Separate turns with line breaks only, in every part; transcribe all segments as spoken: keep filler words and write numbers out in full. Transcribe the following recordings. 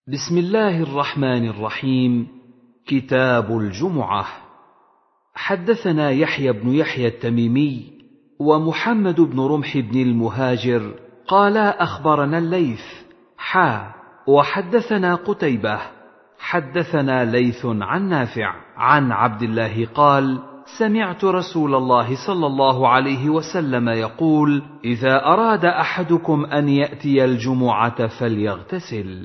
بسم الله الرحمن الرحيم. كتاب الجمعة. حدثنا يحيى بن يحيى التميمي ومحمد بن رمح بن المهاجر قالا أخبرنا الليث حا وحدثنا قتيبة حدثنا ليث عن نافع عن عبد الله قال: سمعت رسول الله صلى الله عليه وسلم يقول: إذا أراد أحدكم أن يأتي الجمعة فليغتسل.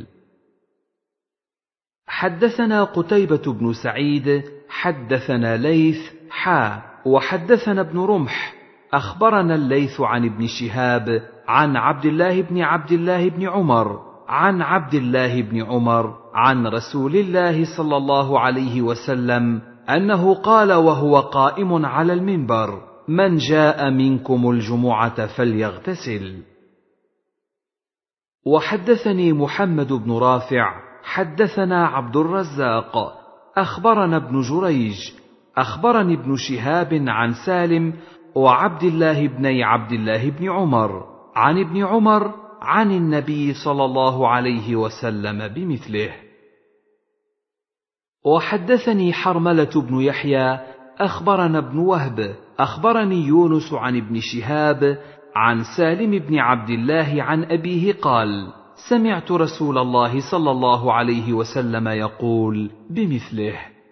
حدثنا قتيبة بن سعيد حدثنا ليث حا وحدثنا ابن رمح أخبرنا الليث عن ابن شهاب عن عبد الله بن عبد الله بن عمر عن عبد الله بن عمر عن رسول الله صلى الله عليه وسلم أنه قال وهو قائم على المنبر: من جاء منكم الجمعة فليغتسل. وحدثني محمد بن رافع حدثنا عبد الرزاق أخبرنا ابن جريج أخبرني ابن شهاب عن سالم وعبد الله بن عبد الله بن عمر عن ابن عمر عن النبي صلى الله عليه وسلم بمثله. وحدثني حرملة بن يحيى أخبرنا ابن وهب أخبرني يونس عن ابن شهاب عن سالم بن عبد الله عن أبيه قال: سمعت رسول الله صلى الله عليه وسلم يقول بمثله.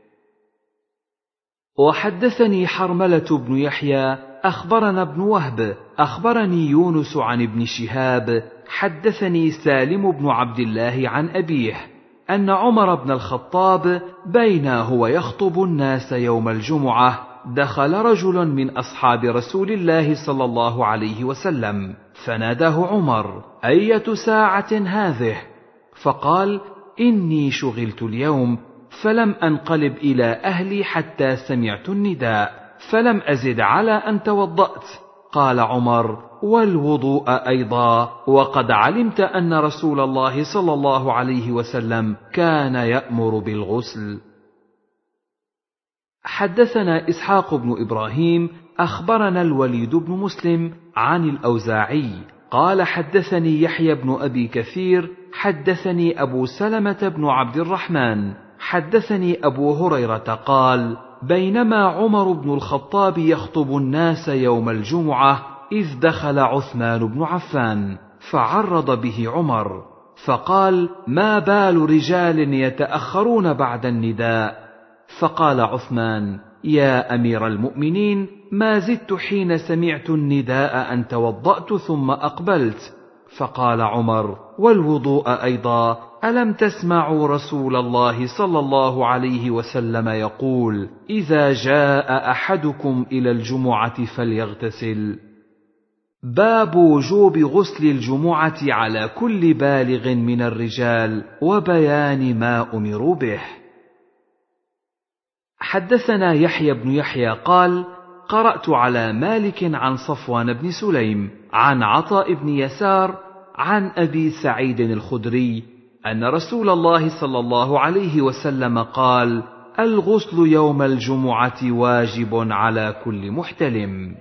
وحدثني حرملة بن يحيى أخبرنا ابن وهب أخبرني يونس عن ابن شهاب حدثني سالم بن عبد الله عن أبيه أن عمر بن الخطاب بينا هو يخطب الناس يوم الجمعة دخل رجل من أصحاب رسول الله صلى الله عليه وسلم فناداه عمر: أية ساعة هذه؟ فقال: إني شغلت اليوم فلم أنقلب إلى أهلي حتى سمعت النداء فلم أزد على أن توضأت. قال عمر: والوضوء أيضا، وقد علمت أن رسول الله صلى الله عليه وسلم كان يأمر بالغسل. حدثنا إسحاق بن إبراهيم أخبرنا الوليد بن مسلم عن الأوزاعي قال: حدثني يحيى بن أبي كثير حدثني أبو سلمة بن عبد الرحمن حدثني أبو هريرة قال: بينما عمر بن الخطاب يخطب الناس يوم الجمعة إذ دخل عثمان بن عفان فعرض به عمر فقال: ما بال رجال يتأخرون بعد النداء؟ فقال عثمان: يا أمير المؤمنين، ما زدت حين سمعت النداء أن توضأت ثم أقبلت. فقال عمر: والوضوء أيضا، ألم تسمعوا رسول الله صلى الله عليه وسلم يقول: إذا جاء أحدكم إلى الجمعة فليغتسل. باب وجوب غسل الجمعة على كل بالغ من الرجال وبيان ما أمروا به. حدثنا يحيى بن يحيى قال: قرأت على مالك عن صفوان بن سليم عن عطاء بن يسار عن أبي سعيد الخدري أن رسول الله صلى الله عليه وسلم قال: الغسل يوم الجمعة واجب على كل محتلم.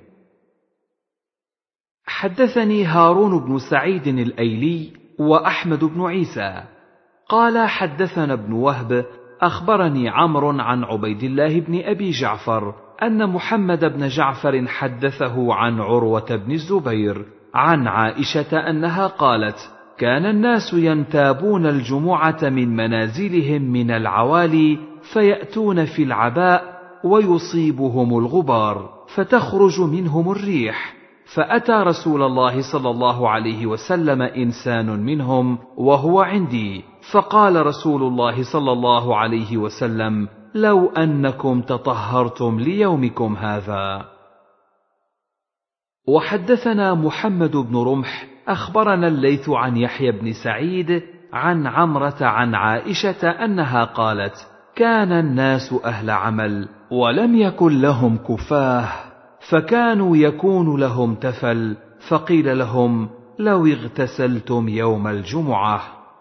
حدثني هارون بن سعيد الأيلي وأحمد بن عيسى قال: حدثنا ابن وهب أخبرني عمرو عن عبيد الله بن أبي جعفر أن محمد بن جعفر حدثه عن عروة بن الزبير عن عائشة أنها قالت: كان الناس ينتابون الجمعة من منازلهم من العوالي فيأتون في العباء ويصيبهم الغبار فتخرج منهم الريح، فأتى رسول الله صلى الله عليه وسلم إنسان منهم وهو عندي، فقال رسول الله صلى الله عليه وسلم: لو أنكم تطهرتم ليومكم هذا. وحدثنا محمد بن رمح أخبرنا الليث عن يحيى بن سعيد عن عمرة عن عائشة أنها قالت: كان الناس أهل عمل ولم يكن لهم كفاه، فكانوا يكون لهم تفل، فقيل لهم: لو اغتسلتم يوم الجمعة.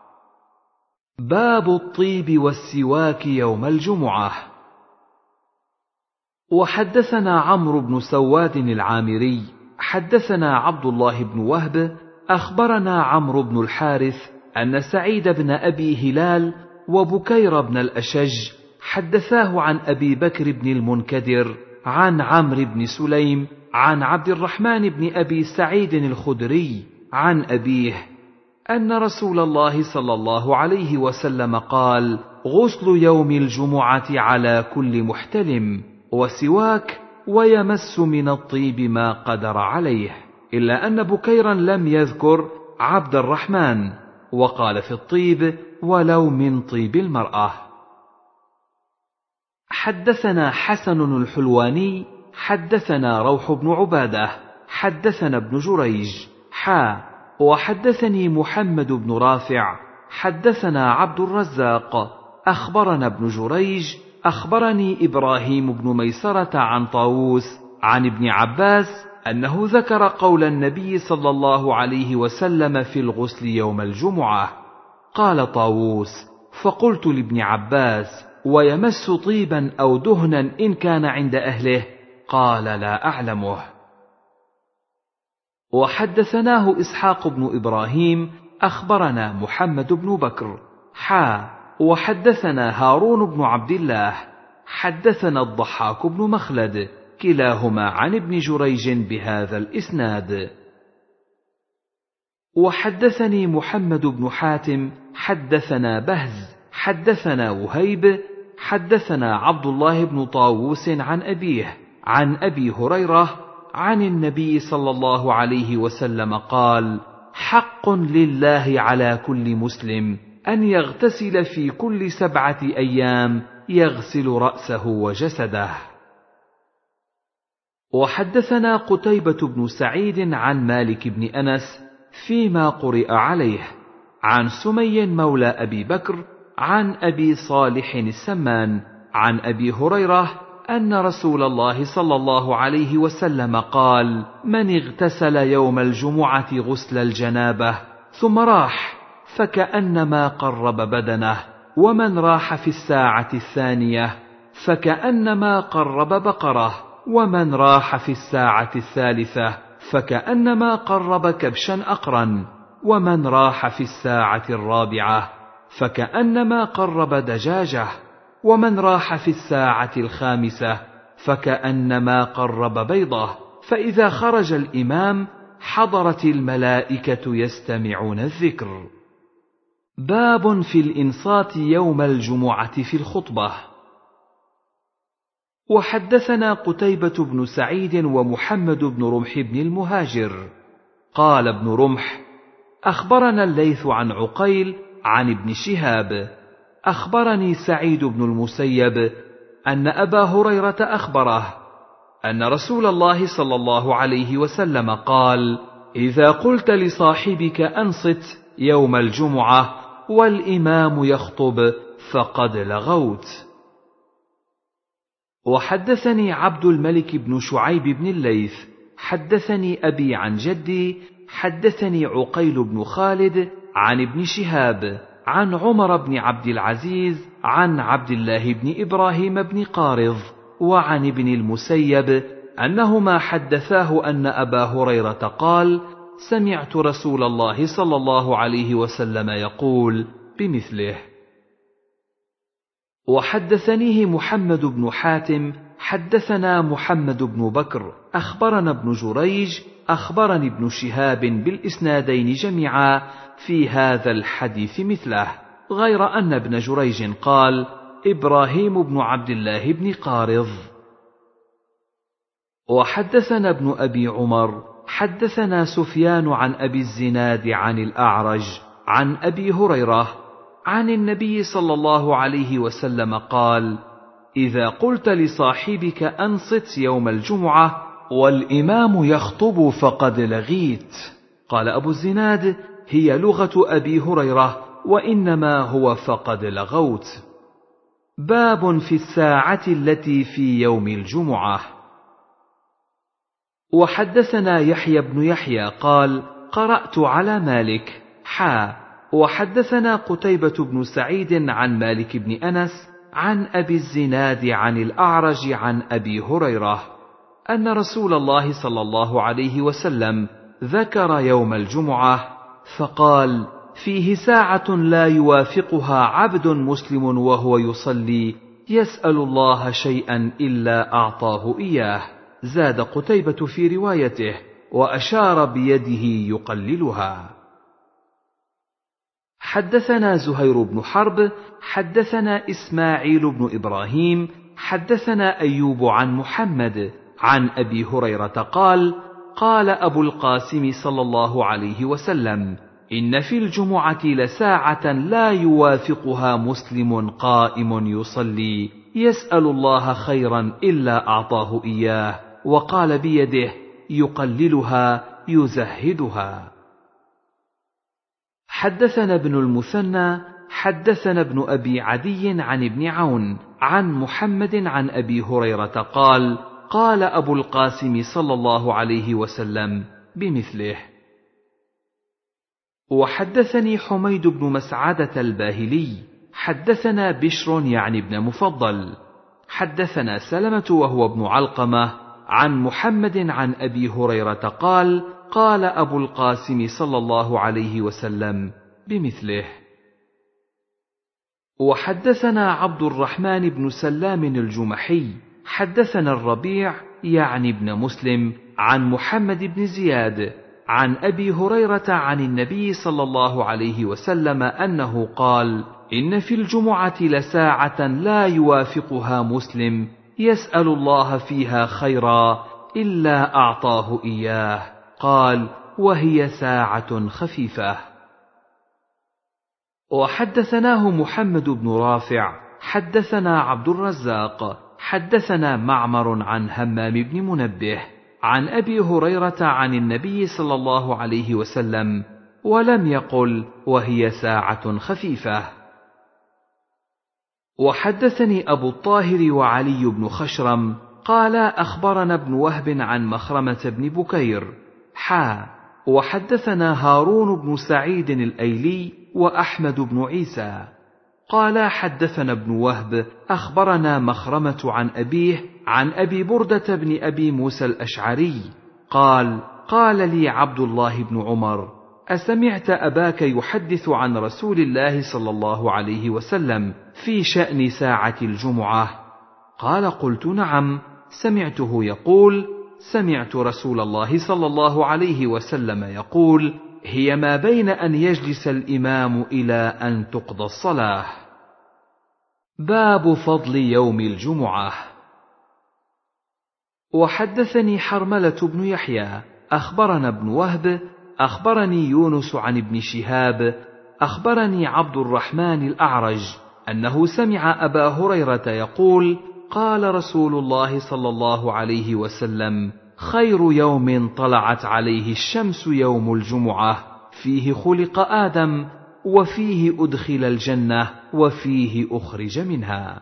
باب الطيب والسواك يوم الجمعة. وحدثنا عمرو بن سواد العامري حدثنا عبد الله بن وهب أخبرنا عمرو بن الحارث أن سعيد بن أبي هلال وبكير بن الأشج حدثاه عن أبي بكر بن المنكدر عن عمرو بن سليم عن عبد الرحمن بن أبي سعيد الخدري عن أبيه أن رسول الله صلى الله عليه وسلم قال: غسل يوم الجمعة على كل محتلم، وسواك، ويمس من الطيب ما قدر عليه، إلا أن بكيرا لم يذكر عبد الرحمن، وقال في الطيب: ولو من طيب المرأة. حدثنا حسن الحلواني حدثنا روح بن عبادة حدثنا ابن جريج حا وحدثني محمد بن رافع حدثنا عبد الرزاق أخبرنا ابن جريج أخبرني إبراهيم بن ميسرة عن طاووس عن ابن عباس أنه ذكر قول النبي صلى الله عليه وسلم في الغسل يوم الجمعة. قال طاووس: فقلت لابن عباس: ويمس طيبا أو دهنا إن كان عند أهله؟ قال: لا أعلمه. وحدثناه إسحاق بن إبراهيم أخبرنا محمد بن بكر حا وحدثنا هارون بن عبد الله حدثنا الضحاك بن مخلد كلاهما عن ابن جريج بهذا الإسناد. وحدثني محمد بن حاتم حدثنا بهز حدثنا وهيب حدثنا عبد الله بن طاووس عن أبيه عن أبي هريرة عن النبي صلى الله عليه وسلم قال: حق لله على كل مسلم أن يغتسل في كل سبعة أيام يغسل رأسه وجسده. وحدثنا قتيبة بن سعيد عن مالك بن أنس فيما قرئ عليه عن سمي مولى أبي بكر عن أبي صالح السمان عن أبي هريرة أن رسول الله صلى الله عليه وسلم قال: من اغتسل يوم الجمعة غسل الجنابة ثم راح فكأنما قرب بدنه، ومن راح في الساعة الثانية فكأنما قرب بقرة، ومن راح في الساعة الثالثة فكأنما قرب كبشا أقرا، ومن راح في الساعة الرابعة فكأنما قرب دجاجة، ومن راح في الساعة الخامسة فكأنما قرب بيضة، فإذا خرج الإمام حضرت الملائكة يستمعون الذكر. باب في الإنصات يوم الجمعة في الخطبة. وحدثنا قتيبة بن سعيد ومحمد بن رمح بن المهاجر قال ابن رمح: أخبرنا الليث عن عقيل عن ابن شهاب أخبرني سعيد بن المسيب أن أبا هريرة أخبره أن رسول الله صلى الله عليه وسلم قال: إذا قلت لصاحبك أنصت يوم الجمعة والإمام يخطب فقد لغوت. وحدثني عبد الملك بن شعيب بن الليث حدثني أبي عن جدي حدثني عقيل بن خالد عن ابن شهاب عن عمر بن عبد العزيز عن عبد الله بن إبراهيم بن قارض وعن ابن المسيب أنهما حدثاه أن أبا هريرة قال: سمعت رسول الله صلى الله عليه وسلم يقول بمثله. وحدثنيه محمد بن حاتم حدثنا محمد بن بكر أخبرنا ابن جريج أخبرني ابن شهاب بالإسنادين جميعا في هذا الحديث مثله، غير أن ابن جريج قال: إبراهيم بن عبد الله بن قارض. وحدثنا ابن أبي عمر حدثنا سفيان عن أبي الزناد عن الأعرج عن أبي هريرة عن النبي صلى الله عليه وسلم قال: إذا قلت لصاحبك أنصت يوم الجمعة والإمام يخطب فقد لغيت. قال أبو الزناد: هي لغة أبي هريرة، وإنما هو فقد لغوت. باب في الساعة التي في يوم الجمعة. وحدثنا يحيى بن يحيى قال: قرأت على مالك حا وحدثنا قتيبة بن سعيد عن مالك بن أنس عن أبي الزناد عن الأعرج عن أبي هريرة أن رسول الله صلى الله عليه وسلم ذكر يوم الجمعة فقال: فيه ساعة لا يوافقها عبد مسلم وهو يصلي يسأل الله شيئا إلا أعطاه إياه. زاد قتيبة في روايته: وأشار بيده يقللها. حدثنا زهير بن حرب حدثنا إسماعيل بن إبراهيم حدثنا أيوب عن محمد عن أبي هريرة قال: قال أبو القاسم صلى الله عليه وسلم: إن في الجمعة لساعة لا يوافقها مسلم قائم يصلي يسأل الله خيرا إلا أعطاه إياه، وقال بيده يقللها يزهدها. حدثنا ابن المثنى حدثنا ابن أبي عدي عن ابن عون عن محمد عن أبي هريرة قال: قال أبو القاسم صلى الله عليه وسلم بمثله. وحدثني حميد بن مسعدة الباهلي حدثنا بشر يعني ابن مفضل حدثنا سلمة وهو ابن علقمة عن محمد عن أبي هريرة قال: قال أبو القاسم صلى الله عليه وسلم بمثله. وحدثنا عبد الرحمن بن سلام الجمحي حدثنا الربيع يعني ابن مسلم عن محمد بن زياد عن أبي هريرة عن النبي صلى الله عليه وسلم أنه قال: إن في الجمعة لساعة لا يوافقها مسلم يسأل الله فيها خيرا إلا أعطاه إياه. قال: وهي ساعة خفيفة. وحدثناه محمد بن رافع حدثنا عبد الرزاق حدثنا معمر عن همام بن منبه عن أبي هريرة عن النبي صلى الله عليه وسلم، ولم يقل وهي ساعة خفيفة. وحدثني أبو الطاهر وعلي بن خشرم قال: أخبرنا ابن وهب عن مخرمة بن بكير حا وحدثنا هارون بن سعيد الأيلي وأحمد بن عيسى قال: حدثنا ابن وهب أخبرنا مخرمة عن أبيه عن أبي بردة بن أبي موسى الأشعري قال: قال لي عبد الله بن عمر: أسمعت أباك يحدث عن رسول الله صلى الله عليه وسلم في شأن ساعة الجمعة؟ قال: قلت: نعم، سمعته يقول: سمعت رسول الله صلى الله عليه وسلم يقول: هي ما بين أن يجلس الإمام إلى أن تقضى الصلاة. باب فضل يوم الجمعة. وحدثني حرملة بن يحيى أخبرنا ابن وهب أخبرني يونس عن ابن شهاب أخبرني عبد الرحمن الأعرج أنه سمع أبا هريرة يقول: قال رسول الله صلى الله عليه وسلم: خير يوم طلعت عليه الشمس يوم الجمعة، فيه خلق آدم، وفيه أدخل الجنة، وفيه أخرج منها.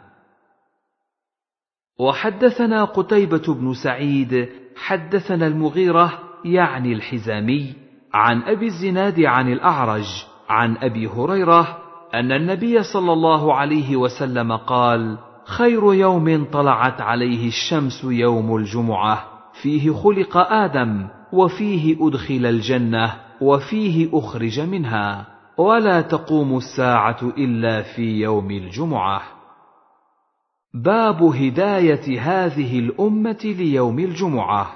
وحدثنا قتيبة بن سعيد حدثنا المغيرة يعني الحزامي عن أبي الزناد عن الأعرج عن أبي هريرة أن النبي صلى الله عليه وسلم قال: خير يوم طلعت عليه الشمس يوم الجمعة، فيه خلق آدم، وفيه أدخل الجنة، وفيه أخرج منها، ولا تقوم الساعة إلا في يوم الجمعة. باب هداية هذه الأمة ليوم الجمعة.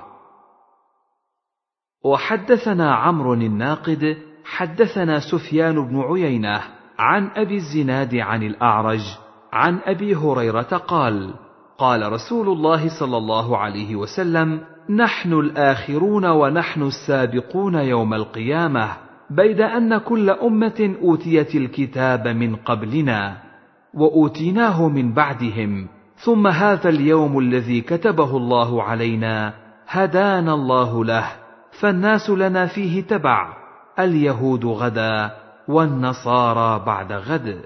وحدثنا عمرو الناقد حدثنا سفيان بن عيينة عن أبي الزناد عن الأعرج عن أبي هريرة قال: قال رسول الله صلى الله عليه وسلم: نحن الآخرون ونحن السابقون يوم القيامة، بيد أن كل أمة أوتيت الكتاب من قبلنا وأوتيناه من بعدهم، ثم هذا اليوم الذي كتبه الله علينا هدانا الله له، فالناس لنا فيه تبع، اليهود غدا والنصارى بعد غد.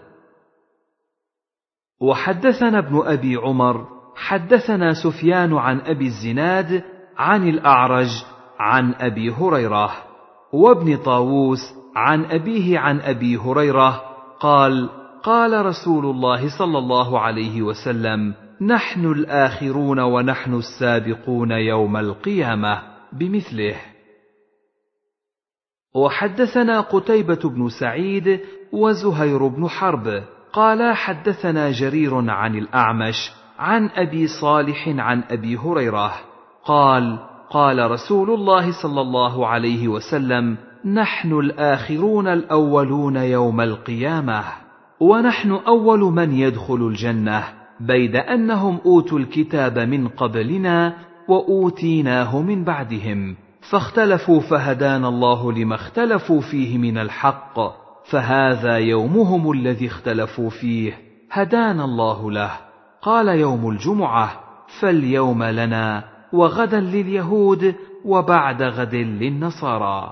وحدثنا ابن أبي عمر حدثنا سفيان عن أبي الزناد عن الأعرج عن أبي هريرة، وابن طاووس عن أبيه عن أبي هريرة قال: قال رسول الله صلى الله عليه وسلم: نحن الآخرون ونحن السابقون يوم القيامة، بمثله. وحدثنا قتيبة بن سعيد وزهير بن حرب قال حدثنا جرير عن الأعمش عن أبي صالح عن أبي هريرة قال قال رسول الله صلى الله عليه وسلم: نحن الآخرون الأولون يوم القيامة، ونحن أول من يدخل الجنة، بيد أنهم أوتوا الكتاب من قبلنا وأوتيناه من بعدهم، فاختلفوا فهدانا الله لما اختلفوا فيه من الحق، فهذا يومهم الذي اختلفوا فيه، هدانا الله له. قال: يوم الجمعة، فاليوم لنا، وغدا لليهود، وبعد غد للنصارى.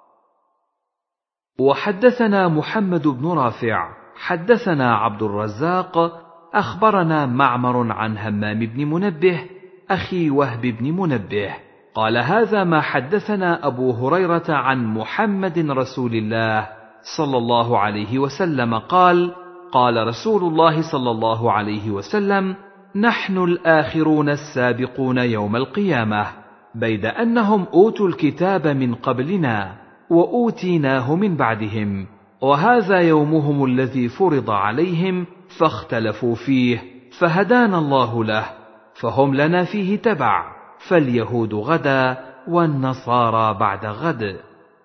وحدثنا محمد بن رافع حدثنا عبد الرزاق أخبرنا معمر عن همام بن منبه أخي وهب بن منبه قال: هذا ما حدثنا أبو هريرة عن محمد رسول الله صلى الله عليه وسلم قال: قال رسول الله صلى الله عليه وسلم: نحن الآخرون السابقون يوم القيامة، بيد أنهم أوتوا الكتاب من قبلنا وأوتيناه من بعدهم، وهذا يومهم الذي فرض عليهم فاختلفوا فيه، فهدانا الله له، فهم لنا فيه تبع، فاليهود غدا والنصارى بعد غد.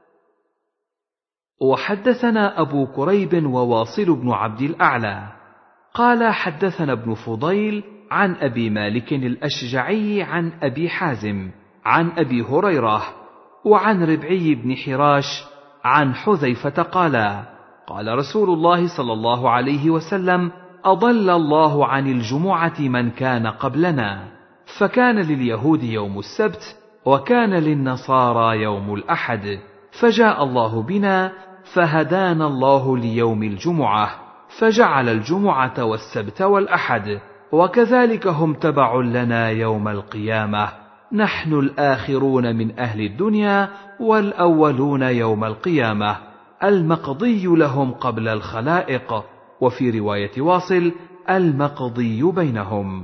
وحدثنا أبو كريب وواصل بن عبد الأعلى قال حدثنا ابن فضيل عن أبي مالك الأشجعي عن أبي حازم عن أبي هريرة وعن ربعي بن حراش عن حذيفة قال: قال رسول الله صلى الله عليه وسلم: أضل الله عن الجمعة من كان قبلنا، فكان لليهود يوم السبت، وكان للنصارى يوم الأحد، فجاء الله بنا فهدانا الله ليوم الجمعة، فجعل الجمعة والسبت والأحد، وكذلك هم تبع لنا يوم القيامة، نحن الآخرون من أهل الدنيا والأولون يوم القيامة، المقضي لهم قبل الخلائق، وفي رواية واصل: المقضي بينهم.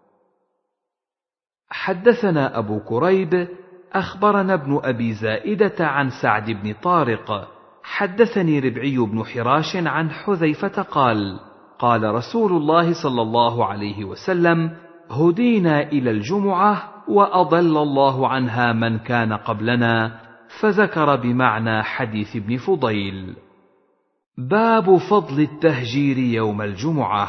حدثنا أبو كريب أخبرنا ابن أبي زائدة عن سعد بن طارق حدثني ربعي بن حراش عن حذيفة قال: قال رسول الله صلى الله عليه وسلم: هدينا إلى الجمعة وأضل الله عنها من كان قبلنا، فذكر بمعنى حديث ابن فضيل. باب فضل التهجير يوم الجمعة.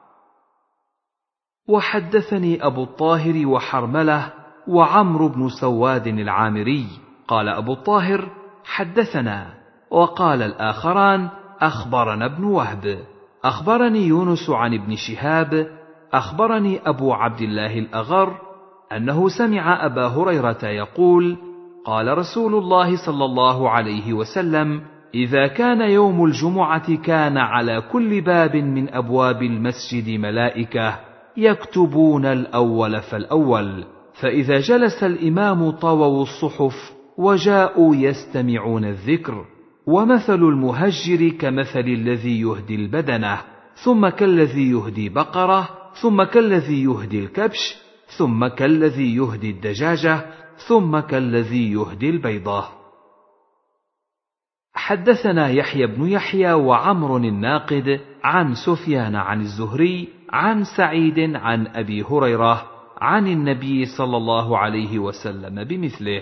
وحدثني أبو الطاهر وحرملة وعمرو بن سواد العامري قال أبو الطاهر: حدثنا، وقال الآخران: أخبرنا ابن وهب أخبرني يونس عن ابن شهاب أخبرني أبو عبد الله الأغر أنه سمع أبا هريرة يقول: قال رسول الله صلى الله عليه وسلم: إذا كان يوم الجمعة كان على كل باب من أبواب المسجد ملائكة يكتبون الأول فالأول، فإذا جلس الإمام طووا الصحف وجاءوا يستمعون الذكر، ومثل المهجر كمثل الذي يهدي البدنة، ثم كالذي يهدي بقرة، ثم كالذي يهدي الكبش، ثم كالذي يهدي الدجاجة، ثم كالذي يهدي البيضة. حدثنا يحيى بن يحيى وعمر الناقد عن سفيان عن الزهري عن سعيد عن أبي هريرة عن النبي صلى الله عليه وسلم بمثله.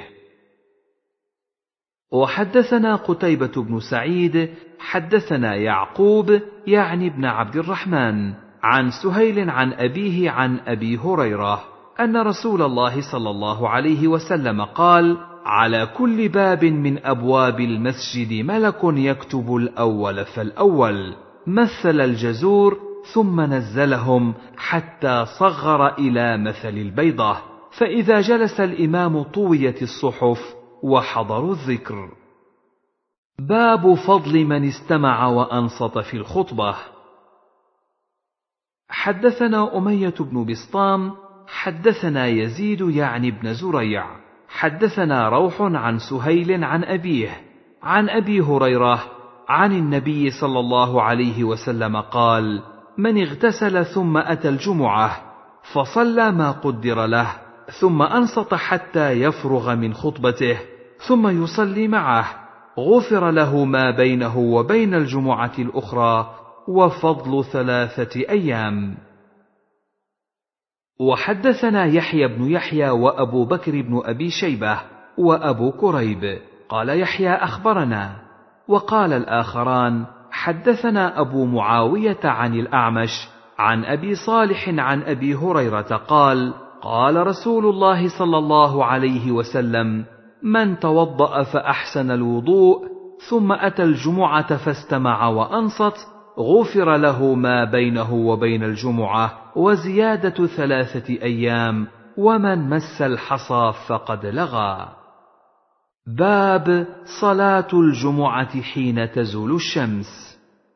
وحدثنا قتيبة بن سعيد حدثنا يعقوب يعني ابن عبد الرحمن عن سهيل عن أبيه عن أبي هريرة أن رسول الله صلى الله عليه وسلم قال: على كل باب من أبواب المسجد ملك يكتب الأول فالأول، مثل الجزور ثم نزلهم حتى صغر إلى مثل البيضة، فإذا جلس الإمام طويت الصحف وحضروا الذكر. باب فضل من استمع وأنصت في الخطبة. حدثنا أمية بن بسطام حدثنا يزيد يعني بن زريع حدثنا روح عن سهيل عن أبيه عن أبي هريرة عن النبي صلى الله عليه وسلم قال: من اغتسل ثم أتى الجمعة فصلى ما قدر له، ثم أنصت حتى يفرغ من خطبته، ثم يصلي معه، غفر له ما بينه وبين الجمعة الأخرى، وفضل ثلاثة أيام. وحدثنا يحيى بن يحيى وأبو بكر بن أبي شيبة وأبو كريب قال يحيى أخبرنا، وقال الآخران حدثنا أبو معاوية عن الأعمش عن أبي صالح عن أبي هريرة قال قال رسول الله صلى الله عليه وسلم: من توضأ فأحسن الوضوء ثم أتى الجمعة فاستمع وأنصت غفر له ما بينه وبين الجمعة وزيادة ثلاثة أيام، ومن مس الحصى فقد لغى. باب صلاة الجمعة حين تزول الشمس.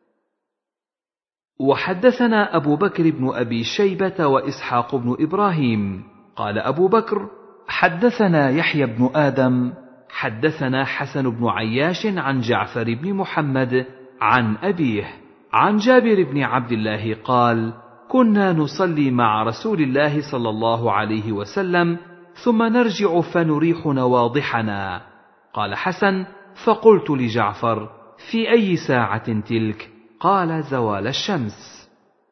وحدثنا أبو بكر بن أبي شيبة وإسحاق بن إبراهيم قال أبو بكر حدثنا يحيى بن آدم حدثنا حسن بن عياش عن جعفر بن محمد عن أبيه عن جابر بن عبد الله قال: كنا نصلي مع رسول الله صلى الله عليه وسلم ثم نرجع فنريح نواضحنا. قال حسن: فقلت لجعفر: في أي ساعة تلك؟ قال: زوال الشمس.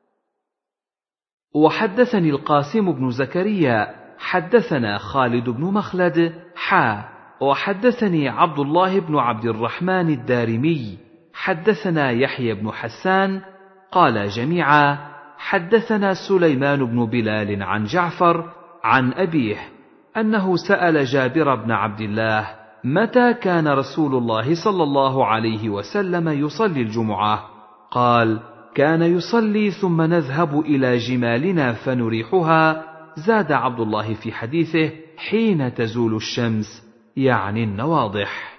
وحدثني القاسم بن زكريا حدثنا خالد بن مخلد حا وحدثني عبد الله بن عبد الرحمن الدارمي حدثنا يحيى بن حسان قال جميعا حدثنا سليمان بن بلال عن جعفر عن أبيه أنه سأل جابر بن عبد الله: متى كان رسول الله صلى الله عليه وسلم يصلي الجمعة؟ قال: كان يصلي ثم نذهب إلى جمالنا فنريحها. زاد عبد الله في حديثه: حين تزول الشمس، يعني النواضح.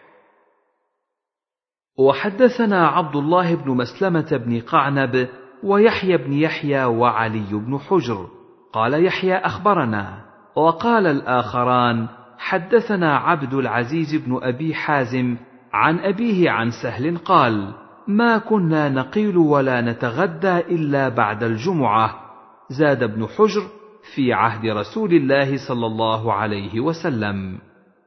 وحدثنا عبد الله بن مسلمة بن قعنب ويحيى بن يحيى وعلي بن حجر قال يحيى أخبرنا، وقال الآخران حدثنا عبد العزيز بن أبي حازم عن أبيه عن سهل قال: ما كنا نقيل ولا نتغدى إلا بعد الجمعة. زاد ابن حجر: في عهد رسول الله صلى الله عليه وسلم.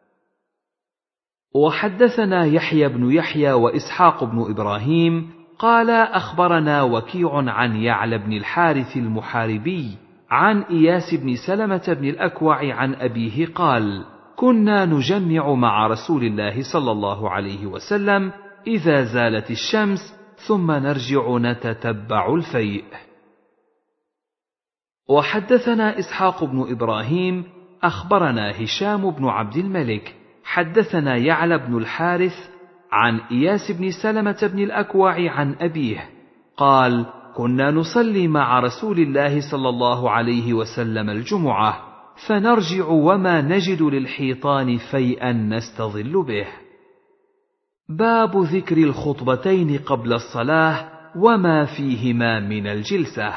وحدثنا يحيى بن يحيى وإسحاق بن إبراهيم قال أخبرنا وكيع عن يعلى بن الحارث المحاربي عن إياس بن سلمة بن الأكوع عن أبيه قال: كنا نجمع مع رسول الله صلى الله عليه وسلم إذا زالت الشمس ثم نرجع نتتبع الفيء. وحدثنا إسحاق بن إبراهيم أخبرنا هشام بن عبد الملك حدثنا يعلى بن الحارث عن إياس بن سلمة بن الأكوع عن أبيه قال: كنا نصلي مع رسول الله صلى الله عليه وسلم الجمعة فنرجع وما نجد للحيطان فيئا نستظل به. باب ذكر الخطبتين قبل الصلاة وما فيهما من الجلسة.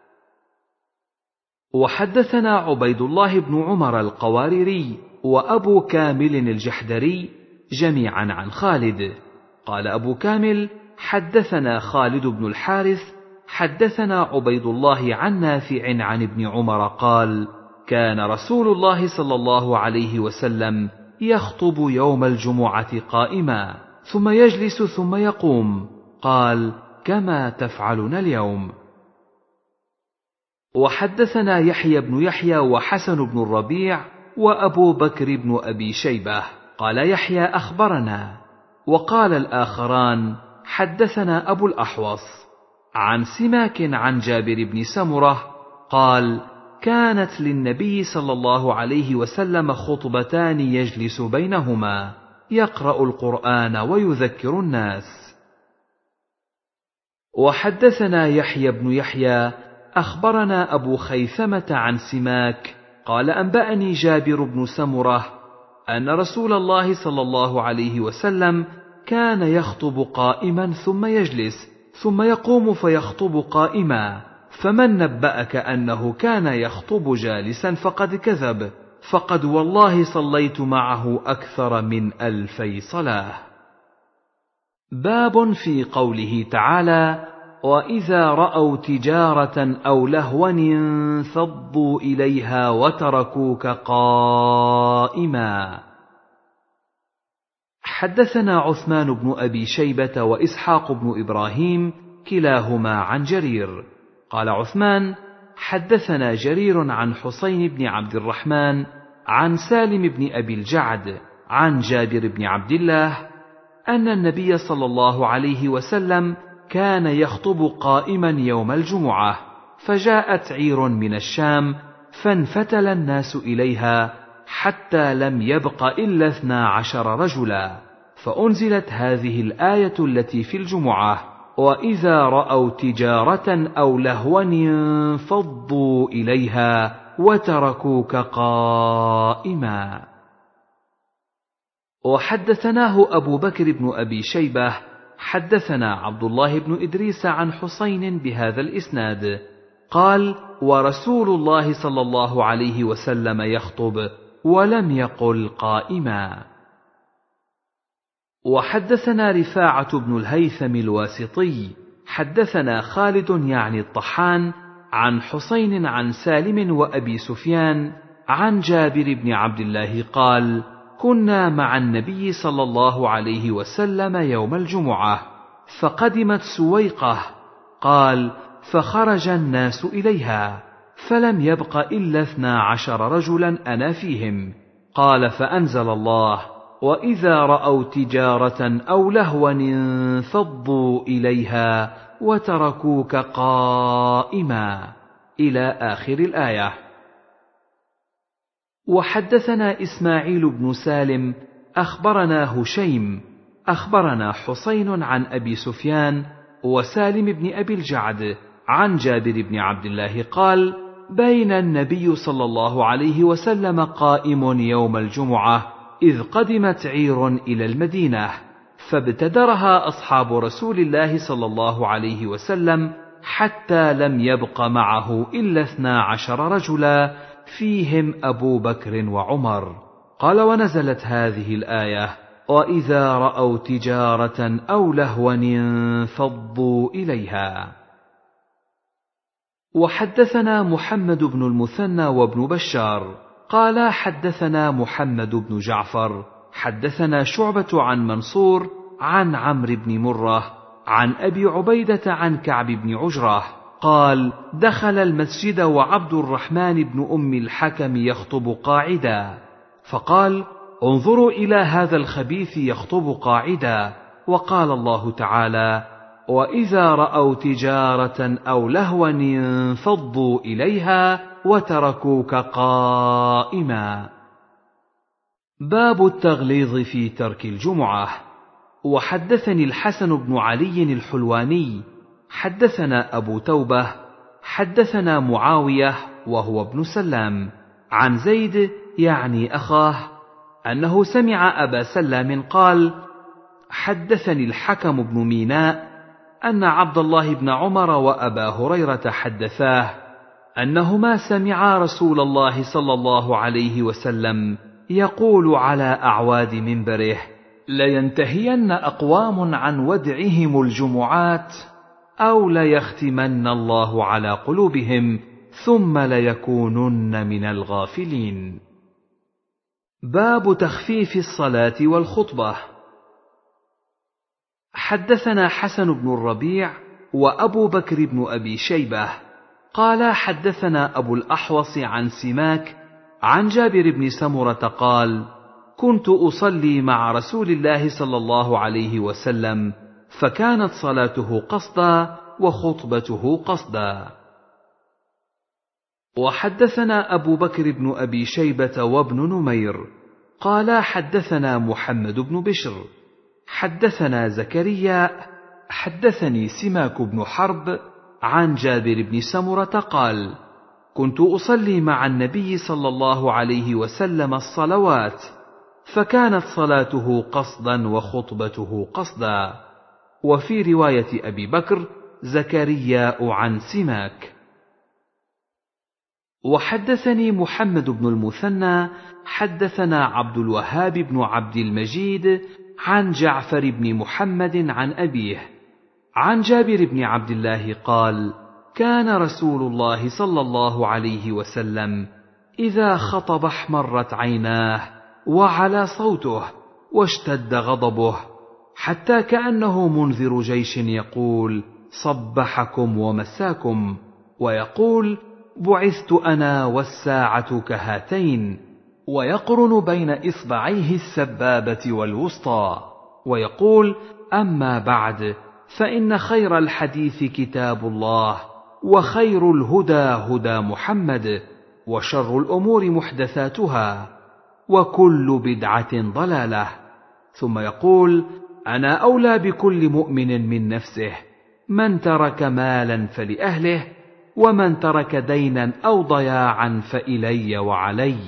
وحدثنا عبيد الله بن عمر القواريري وأبو كامل الجحدري جميعا عن خالد قال أبو كامل: حدثنا خالد بن الحارث حدثنا عبيد الله عن نافع عن ابن عمر قال: كان رسول الله صلى الله عليه وسلم يخطب يوم الجمعة قائما ثم يجلس ثم يقوم. قال: كما تفعلون اليوم. وحدثنا يحيى بن يحيى وحسن بن الربيع وأبو بكر بن أبي شيبة قال يحيى أخبرنا، وقال الآخران حدثنا أبو الأحوص عن سماك عن جابر بن سمرة قال: كانت للنبي صلى الله عليه وسلم خطبتان يجلس بينهما يقرأ القرآن ويذكر الناس. وحدثنا يحيى بن يحيى أخبرنا أبو خيثمة عن سماك قال: أنبأني جابر بن سمرة أن رسول الله صلى الله عليه وسلم كان يخطب قائما ثم يجلس ثم يقوم فيخطب قائما، فمن نبأك أنه كان يخطب جالسا فقد كذب، فقد والله صليت معه أكثر من ألفي صلاة. باب في قوله تعالى: وإذا رأوا تجارة أو لهوا انفضوا إليها وتركوك قائما. حدثنا عثمان بن أبي شيبة وإسحاق بن إبراهيم كلاهما عن جرير. قال عثمان: حدثنا جرير عن حسين بن عبد الرحمن عن سالم بن أبي الجعد عن جابر بن عبد الله أن النبي صلى الله عليه وسلم كان يخطب قائما يوم الجمعة، فجاءت عير من الشام فانفتل الناس إليها حتى لم يبق إلا اثنا عشر رجلا، فأنزلت هذه الآية التي في الجمعة: وإذا رأوا تجارة أو لهوا انفضوا إليها وتركوك قائما. وحدثناه أبو بكر بن أبي شيبة حدثنا عبد الله بن إدريس عن حسين بهذا الإسناد قال: ورسول الله صلى الله عليه وسلم يخطب ولم يقل قائما. وحدثنا رفاعة بن الهيثم الواسطي حدثنا خالد يعني الطحان عن حسين عن سالم وأبي سفيان عن جابر بن عبد الله قال: كنا مع النبي صلى الله عليه وسلم يوم الجمعة فقدمت سويقة، قال: فخرج الناس إليها فلم يبق إلا اثنا عشر رجلا أنا فيهم. قال: فأنزل الله: وإذا رأوا تجارة أو لهوا انفضوا إليها وتركوك قائما، إلى آخر الآية. وحدثنا إسماعيل بن سالم أخبرنا هشيم أخبرنا حسين عن أبي سفيان وسالم بن أبي الجعد عن جابر بن عبد الله قال: بين النبي صلى الله عليه وسلم قائم يوم الجمعة إذ قدمت عير إلى المدينة، فابتدرها أصحاب رسول الله صلى الله عليه وسلم حتى لم يبق معه إلا اثنا عشر رجلا فيهم أبو بكر وعمر. قال: ونزلت هذه الآية: وإذا رأوا تجارة أو لهوا انفضوا إليها. وحدثنا محمد بن المثنى وابن بشار قال: حدثنا محمد بن جعفر حدثنا شعبة عن منصور عن عمرو بن مرة عن أبي عبيدة عن كعب بن عجرة قال: دخل المسجد وعبد الرحمن بن أم الحكم يخطب قاعدا، فقال: انظروا إلى هذا الخبيث يخطب قاعدا. وقال الله تعالى: وإذا رأوا تجارة أو لهوا انفضوا إليها وتركوك قائما. باب التغليظ في ترك الجمعة. وحدثني الحسن بن علي الحلواني حدثنا أبو توبة حدثنا معاوية وهو ابن سلام عن زيد يعني أخاه أنه سمع أبا سلام قال: حدثني الحكم بن ميناء أن عبد الله بن عمر وأبا هريرة حدثاه أنهما سمعا رسول الله صلى الله عليه وسلم يقول على أعواد منبره: لينتهين أقوام عن ودعهم الجمعات أو ليختمن الله على قلوبهم ثم ليكونن من الغافلين. باب تخفيف الصلاة والخطبة. حدثنا حسن بن الربيع وأبو بكر بن أبي شيبة قال: حدثنا أبو الأحوص عن سماك عن جابر بن سمرة قال: كنت أصلي مع رسول الله صلى الله عليه وسلم فكانت صلاته قصدا وخطبته قصدا. وحدثنا أبو بكر بن أبي شيبة وابن نمير قال: حدثنا محمد بن بشر حدثنا زكريا حدثني سماك بن حرب عن جابر بن سمرة قال: كنت أصلي مع النبي صلى الله عليه وسلم الصلوات فكانت صلاته قصدا وخطبته قصدا. وفي رواية أبي بكر زكريا عن سماك. وحدثني محمد بن المثنى حدثنا عبد الوهاب بن عبد المجيد عن جعفر بن محمد عن أبيه عن جابر بن عبد الله قال: كان رسول الله صلى الله عليه وسلم إذا خطب احمرت عيناه وعلى صوته واشتد غضبه، حتى كأنه منذر جيش يقول: صبحكم ومساكم، ويقول: بعثت أنا والساعة كهاتين، ويقرن بين إصبعيه السبابة والوسطى، ويقول: أما بعد، فإن خير الحديث كتاب الله، وخير الهدى هدى محمد، وشر الأمور محدثاتها، وكل بدعة ضلالة. ثم يقول: أنا أولى بكل مؤمن من نفسه، من ترك مالا فلأهله، ومن ترك دينا أو ضياعا فإلي وعلي.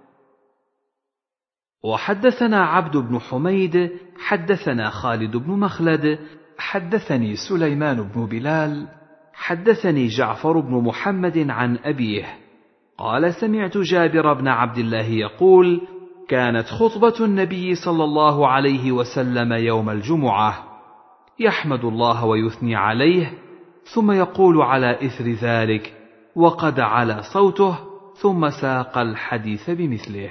وحدثنا عبد بن حميد حدثنا خالد بن مخلد حدثني سليمان بن بلال حدثني جعفر بن محمد عن أبيه قال: سمعت جابر بن عبد الله يقول: كانت خطبة النبي صلى الله عليه وسلم يوم الجمعة، يحمد الله ويثني عليه، ثم يقول على إثر ذلك: وقد علا صوته، ثم ساق الحديث بمثله.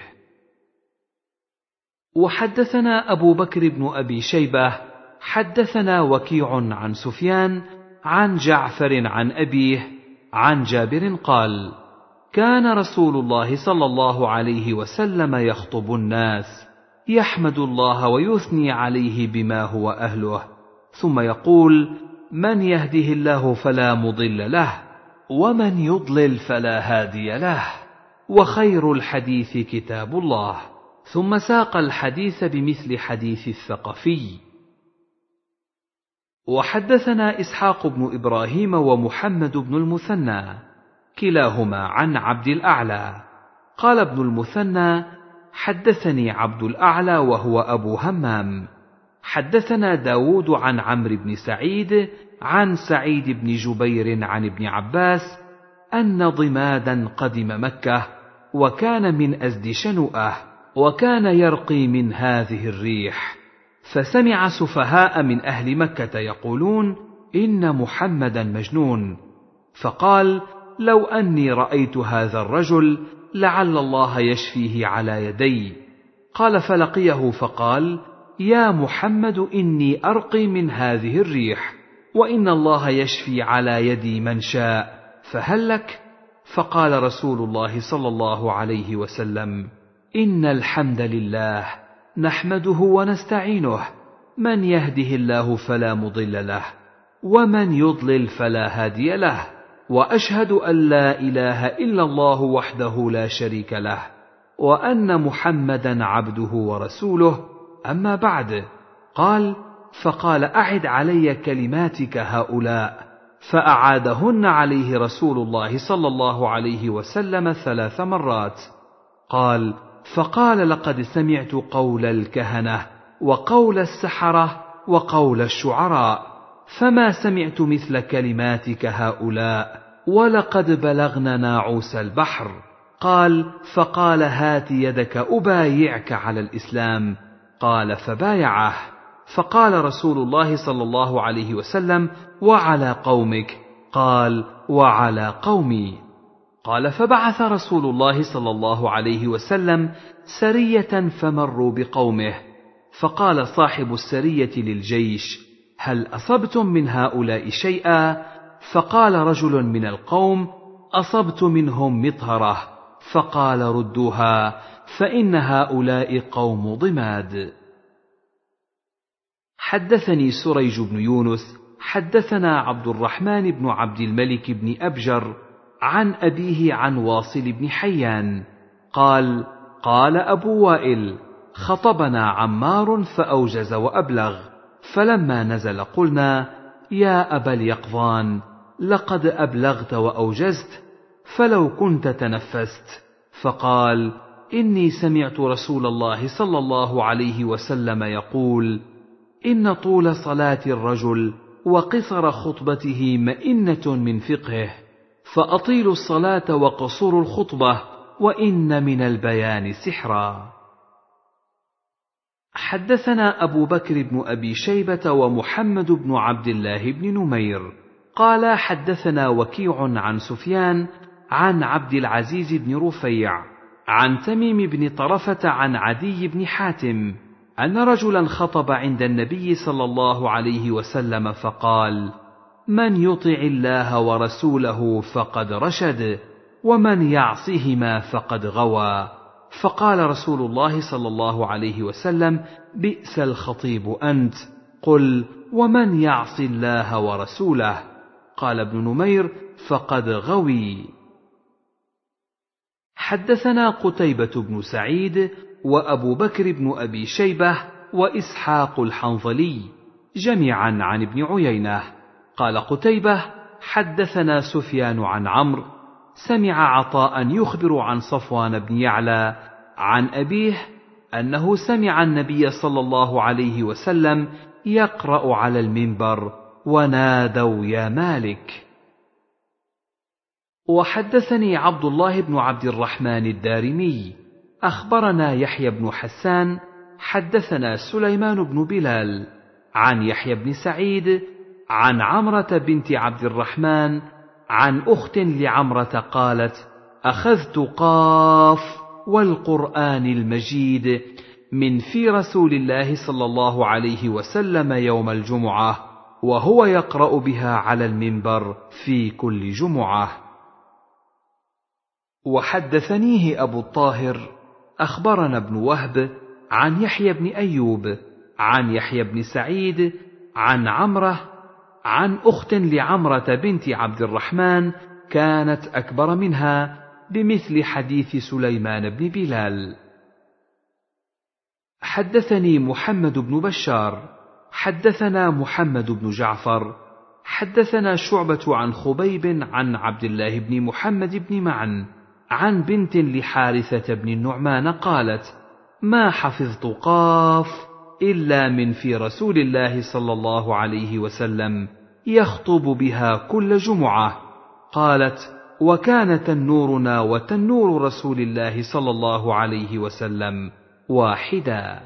وحدثنا أبو بكر بن أبي شيبة حدثنا وكيع عن سفيان عن جعفر عن أبيه عن جابر قال: كان رسول الله صلى الله عليه وسلم يخطب الناس، يحمد الله ويثني عليه بما هو أهله، ثم يقول: من يهده الله فلا مضل له، ومن يضلل فلا هادي له، وخير الحديث كتاب الله، ثم ساق الحديث بمثل حديث الثقفي. وحدثنا إسحاق بن إبراهيم ومحمد بن المثنى كلاهما عن عبد الأعلى قال ابن المثنى: حدثني عبد الأعلى وهو أبو همام حدثنا داود عن عمرو بن سعيد عن سعيد بن جبير عن ابن عباس أن ضمادا قدم مكة، وكان من أزد شنوءة، وكان يرقي من هذه الريح، فسمع سفهاء من أهل مكة يقولون: إن محمدا مجنون، فقال: لو أني رأيت هذا الرجل لعل الله يشفيه على يدي. قال: فلقيه فقال: يا محمد، إني أرقي من هذه الريح، وإن الله يشفي على يدي من شاء، فهل لك؟ فقال رسول الله صلى الله عليه وسلم: إن الحمد لله نحمده ونستعينه، من يهده الله فلا مضل له، ومن يضلل فلا هادي له، وأشهد أن لا إله إلا الله وحده لا شريك له، وأن محمدا عبده ورسوله، أما بعد. قال: فقال: أعد علي كلماتك هؤلاء، فأعادهن عليه رسول الله صلى الله عليه وسلم ثلاث مرات. قال: فقال: لقد سمعت قول الكهنة، وقول السحرة، وقول الشعراء، فما سمعت مثل كلماتك هؤلاء، ولقد بلغنا ناعوس البحر. قال: فقال: هات يدك أبايعك على الإسلام. قال: فبايعه. فقال رسول الله صلى الله عليه وسلم: وعلى قومك؟ قال: وعلى قومي. قال: فبعث رسول الله صلى الله عليه وسلم سرية فمروا بقومه، فقال صاحب السرية للجيش: هل أصبتم من هؤلاء شيئا؟ فقال رجل من القوم: أصبت منهم مطهرة. فقال: ردوها، فإن هؤلاء قوم ضماد. حدثني سريج بن يونس حدثنا عبد الرحمن بن عبد الملك بن أبجر عن أبيه عن واصل بن حيان قال: قال أبو وائل: خطبنا عمار فأوجز وأبلغ، فلما نزل قلنا: يا أبا اليقظان، لقد أبلغت وأوجزت، فلو كنت تنفست. فقال: إني سمعت رسول الله صلى الله عليه وسلم يقول: إن طول صلاة الرجل وقصر خطبته مئنة من فقهه، فأطيلوا الصلاة وقصروا الخطبة، وإن من البيان سحرا. حدثنا أبو بكر بن أبي شيبة ومحمد بن عبد الله بن نمير قال: حدثنا وكيع عن سفيان عن عبد العزيز بن رفيع عن تميم بن طرفة عن عدي بن حاتم أن رجلا خطب عند النبي صلى الله عليه وسلم فقال: من يطع الله ورسوله فقد رشد، ومن يعصهما فقد غوى. فقال رسول الله صلى الله عليه وسلم: بئس الخطيب أنت، قل: ومن يعص الله ورسوله؟ قال ابن نمير: فقد غوي. حدثنا قتيبة بن سعيد وأبو بكر بن أبي شيبة وإسحاق الحنظلي جميعا عن ابن عيينة. قال قتيبة: حدثنا سفيان عن عمرو سمع عطاء يخبر عن صفوان بن يعلى عن أبيه أنه سمع النبي صلى الله عليه وسلم يقرأ على المنبر: ونادوا يا مالك. وحدثني عبد الله بن عبد الرحمن الدارمي أخبرنا يحيى بن حسان حدثنا سليمان بن بلال عن يحيى بن سعيد عن عمرة بنت عبد الرحمن عن أخت لعمرة قالت: أخذت قاف والقرآن المجيد من في رسول الله صلى الله عليه وسلم يوم الجمعة، وهو يقرأ بها على المنبر في كل جمعة. وحدثنيه أبو الطاهر أخبرنا ابن وهب عن يحيى بن أيوب عن يحيى بن سعيد عن عمرة عن أخت لعمرة بنت عبد الرحمن كانت أكبر منها بمثل حديث سليمان بن بلال. حدثني محمد بن بشار حدثنا محمد بن جعفر حدثنا شعبة عن خبيب عن عبد الله بن محمد بن معن عن بنت لحارثة بن النعمان قالت: ما حفظت قاف إلا من في رسول الله صلى الله عليه وسلم يخطب بها كل جمعة. قالت: وكان تنورنا وتنور رسول الله صلى الله عليه وسلم واحدا.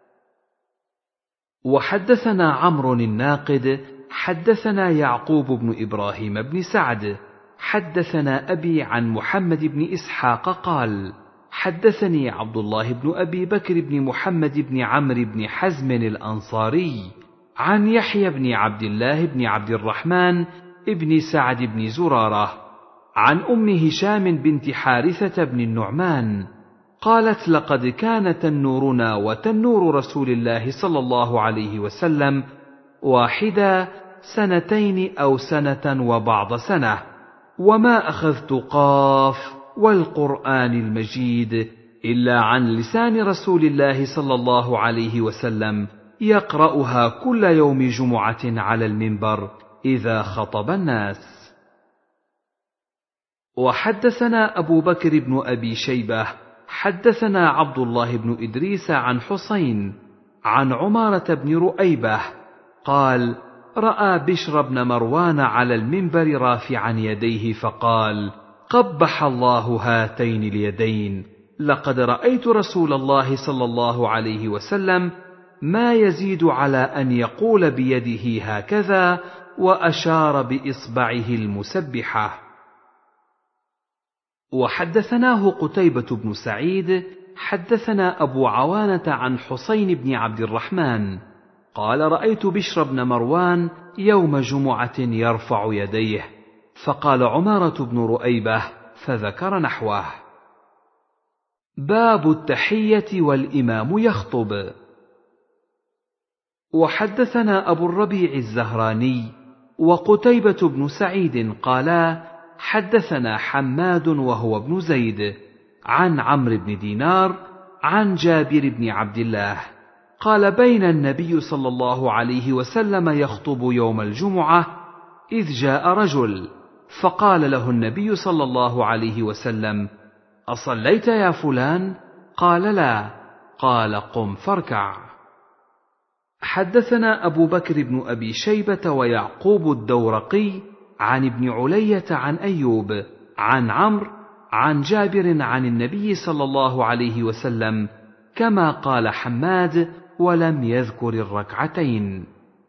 وحدثنا عمرو الناقد حدثنا يعقوب بن إبراهيم بن سعد حدثنا أبي عن محمد بن إسحاق قال: حدثني عبد الله بن أبي بكر بن محمد بن عمرو بن حزم الأنصاري عن يحيى بن عبد الله بن عبد الرحمن بن سعد بن زرارة عن أم هشام بنت حارثة بن النعمان قالت: لقد كان تنورنا وتنور رسول الله صلى الله عليه وسلم واحدا سنتين أو سنة وبعض سنة، وما أخذت قاف والقرآن المجيد إلا عن لسان رسول الله صلى الله عليه وسلم يقرأها كل يوم جمعة على المنبر إذا خطب الناس. وحدثنا أبو بكر بن أبي شيبة حدثنا عبد الله بن إدريس عن حسين عن عمارة بن رؤيبة قال: رأى بشر بن مروان على المنبر رافعا يديه فقال: قبح الله هاتين اليدين، لقد رأيت رسول الله صلى الله عليه وسلم ما يزيد على أن يقول بيده هكذا، وأشار بإصبعه المسبحة. وحدثناه قتيبة بن سعيد حدثنا أبو عوانة عن حسين بن عبد الرحمن قال: رأيت بشر بن مروان يوم جمعة يرفع يديه، فقال عمارة بن رؤيبة فذكر نحوه. باب التحية والإمام يخطب. وحدثنا أبو الربيع الزهراني وقتيبة بن سعيد قالا: حدثنا حماد وهو ابن زيد عن عمرو بن دينار عن جابر بن عبد الله قال: بين النبي صلى الله عليه وسلم يخطب يوم الجمعة إذ جاء رجل فقال له النبي صلى الله عليه وسلم: أصليت يا فلان؟ قال: لا. قال: قم فاركع. حدثنا أبو بكر بن أبي شيبة ويعقوب الدورقي عن ابن علية عن أيوب عن عمرو عن جابر عن النبي صلى الله عليه وسلم كما قال حماد، ولم يذكر الركعتين.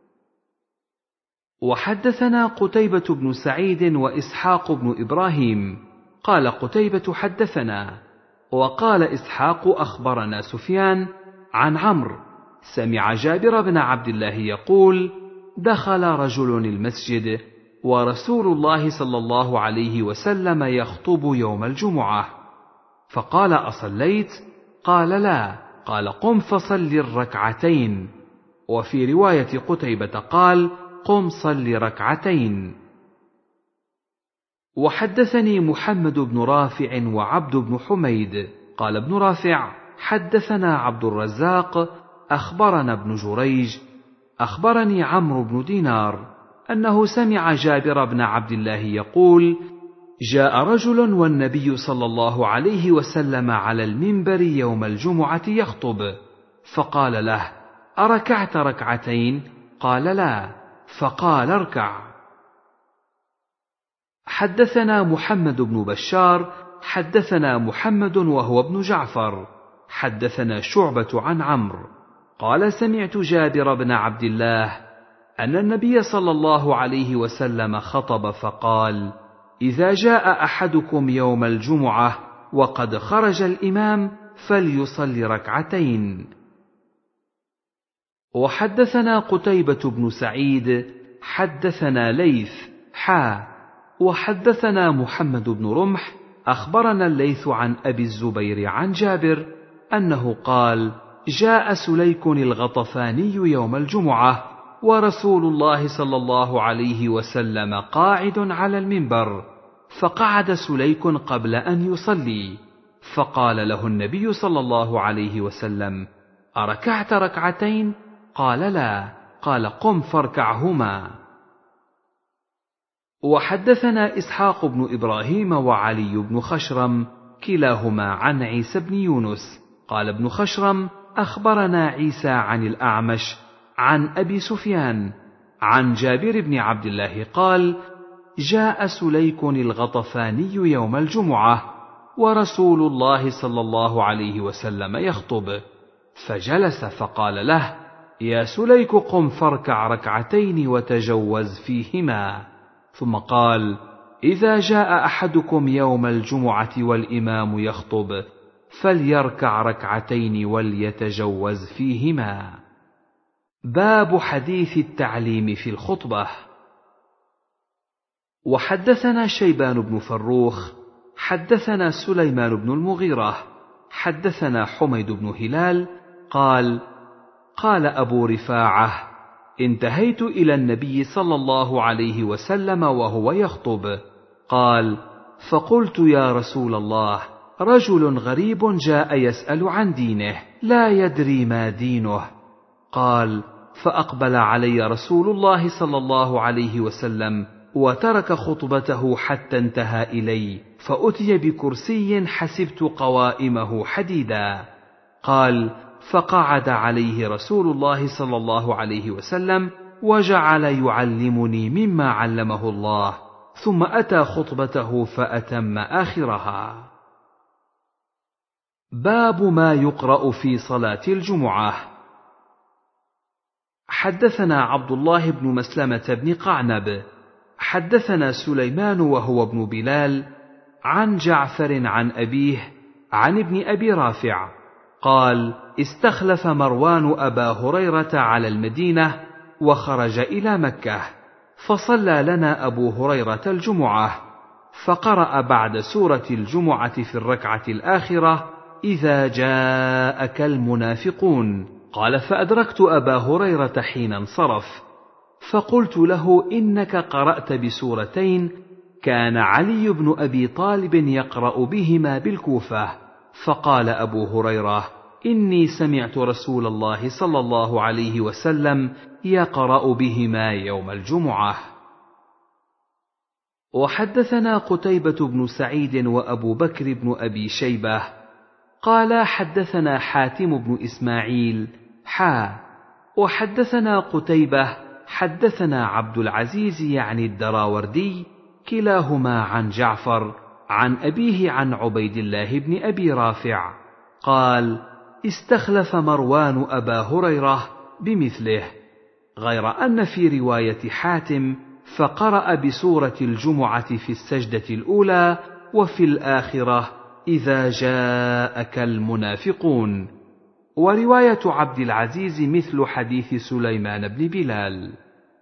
وحدثنا قتيبة بن سعيد وإسحاق بن إبراهيم قال قتيبة: حدثنا، وقال إسحاق: أخبرنا سفيان عن عمرو سمع جابر بن عبد الله يقول: دخل رجل المسجد ورسول الله صلى الله عليه وسلم يخطب يوم الجمعة، فقال: أصليت؟ قال: لا. قال: قم فصل الركعتين. وفي رواية قتيبة قال: قم صل ركعتين. وحدثني محمد بن رافع وعبد بن حميد قال ابن رافع: حدثنا عبد الرزاق أخبرنا ابن جريج أخبرني عمرو بن دينار أنه سمع جابر بن عبد الله يقول: جاء رجل والنبي صلى الله عليه وسلم على المنبر يوم الجمعة يخطب، فقال له: أركعت ركعتين؟ قال: لا. فقال: اركع. حدثنا محمد بن بشار حدثنا محمد وهو ابن جعفر حدثنا شعبة عن عمرو قال: سمعت جابر بن عبد الله أن النبي صلى الله عليه وسلم خطب فقال: إذا جاء أحدكم يوم الجمعة وقد خرج الإمام فليصل ركعتين. وحدثنا قتيبة بن سعيد حدثنا ليث حا وحدثنا محمد بن رمح أخبرنا الليث عن أبي الزبير عن جابر أنه قال: جاء سليك الغطفاني يوم الجمعة ورسول الله صلى الله عليه وسلم قاعد على المنبر، فقعد سليك قبل أن يصلي، فقال له النبي صلى الله عليه وسلم: أركعت ركعتين؟ قال: لا. قال: قم فاركعهما. وحدثنا إسحاق بن إبراهيم وعلي بن خشرم كلاهما عن عيسى بن يونس قال ابن خشرم: أخبرنا عيسى عن الأعمش عن أبي سفيان عن جابر بن عبد الله قال: جاء سليك الغطفاني يوم الجمعة ورسول الله صلى الله عليه وسلم يخطب، فجلس فقال له: يا سليك قم فاركع ركعتين وتجوز فيهما. ثم قال: إذا جاء أحدكم يوم الجمعة والإمام يخطب فليركع ركعتين وليتجوز فيهما. باب حديث التعليم في الخطبة. وحدثنا شيبان بن فروخ حدثنا سليمان بن المغيرة حدثنا حميد بن هلال قال: قال أبو رفاعة: انتهيت إلى النبي صلى الله عليه وسلم وهو يخطب، قال: فقلت: يا رسول الله، رجل غريب جاء يسأل عن دينه لا يدري ما دينه. قال: فأقبل علي رسول الله صلى الله عليه وسلم وترك خطبته حتى انتهى إلي، فأتي بكرسي حسبت قوائمه حديدا. قال: فقعد عليه رسول الله صلى الله عليه وسلم وجعل يعلمني مما علمه الله، ثم أتى خطبته فأتم آخرها. باب ما يقرأ في صلاة الجمعة. حدثنا عبد الله بن مسلمة بن قعنب حدثنا سليمان وهو ابن بلال عن جعفر عن أبيه عن ابن أبي رافع قال: استخلف مروان أبا هريرة على المدينة وخرج إلى مكة، فصلى لنا أبو هريرة الجمعة، فقرأ بعد سورة الجمعة في الركعة الآخرة: إذا جاءك المنافقون. قال: فأدركت أبا هريرة حين انصرف، فقلت له: إنك قرأت بسورتين كان علي بن أبي طالب يقرأ بهما بالكوفة. فقال أبو هريرة: إني سمعت رسول الله صلى الله عليه وسلم يقرأ بهما يوم الجمعة. وحدثنا قتيبة بن سعيد وأبو بكر بن أبي شيبة قال: حدثنا حاتم بن إسماعيل حا وحدثنا قتيبة حدثنا عبد العزيز يعني الدراوردي كلاهما عن جعفر عن أبيه عن عبيد الله بن أبي رافع قال: استخلف مروان أبا هريرة بمثله، غير أن في رواية حاتم: فقرأ بسورة الجمعة في السجدة الأولى وفي الآخرة: إذا جاءك المنافقون. ورواية عبد العزيز مثل حديث سليمان بن بلال.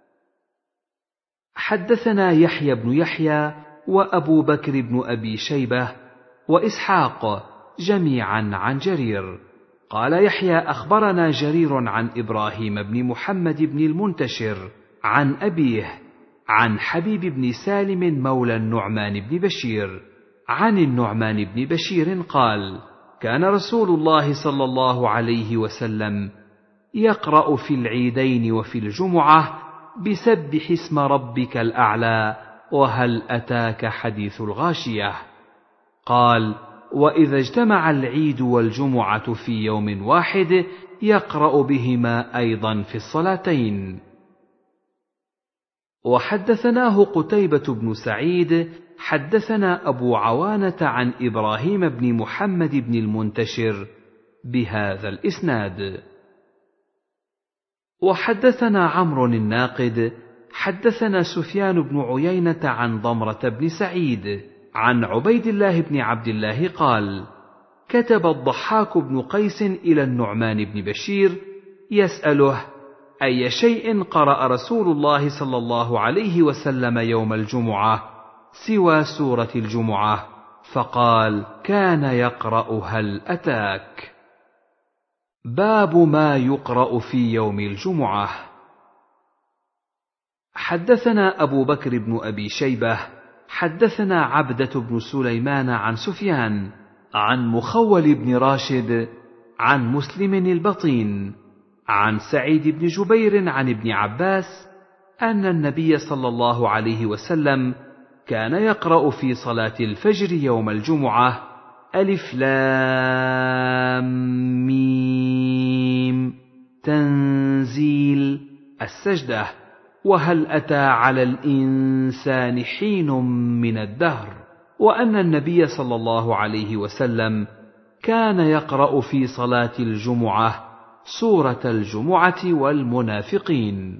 حدثنا يحيى بن يحيى وأبو بكر بن أبي شيبة وإسحاق جميعا عن جرير. قال يحيى أخبرنا جرير عن إبراهيم بن محمد بن المنتشر عن أبيه عن حبيب بن سالم مولى النعمان بن بشير عن النعمان بن بشير قال: كان رسول الله صلى الله عليه وسلم يقرأ في العيدين وفي الجمعة بسبح اسم ربك الأعلى وهل أتاك حديث الغاشية. قال: وإذا اجتمع العيد والجمعة في يوم واحد يقرأ بهما أيضا في الصلاتين. وحدثناه قتيبة بن سعيد حدثنا أبو عوانة عن إبراهيم بن محمد بن المنتشر بهذا الإسناد. وحدثنا عمرو الناقد حدثنا سفيان بن عيينة عن ضمرة بن سعيد عن عبيد الله بن عبد الله قال: كتب الضحاك بن قيس إلى النعمان بن بشير يسأله: أي شيء قرأ رسول الله صلى الله عليه وسلم يوم الجمعة سوى سورة الجمعة؟ فقال: كان يقرأ هل أتاك. باب ما يقرأ في يوم الجمعة. حدثنا أبو بكر بن أبي شيبة حدثنا عبدة بن سليمان عن سفيان عن مخول بن راشد عن مسلم البطين عن سعيد بن جبير عن ابن عباس أن النبي صلى الله عليه وسلم كان يقرأ في صلاة الفجر يوم الجمعة: ألف لام ميم تنزيل السجدة، وهل أتى على الإنسان حين من الدهر، وأن النبي صلى الله عليه وسلم كان يقرأ في صلاة الجمعة سورة الجمعة والمنافقين.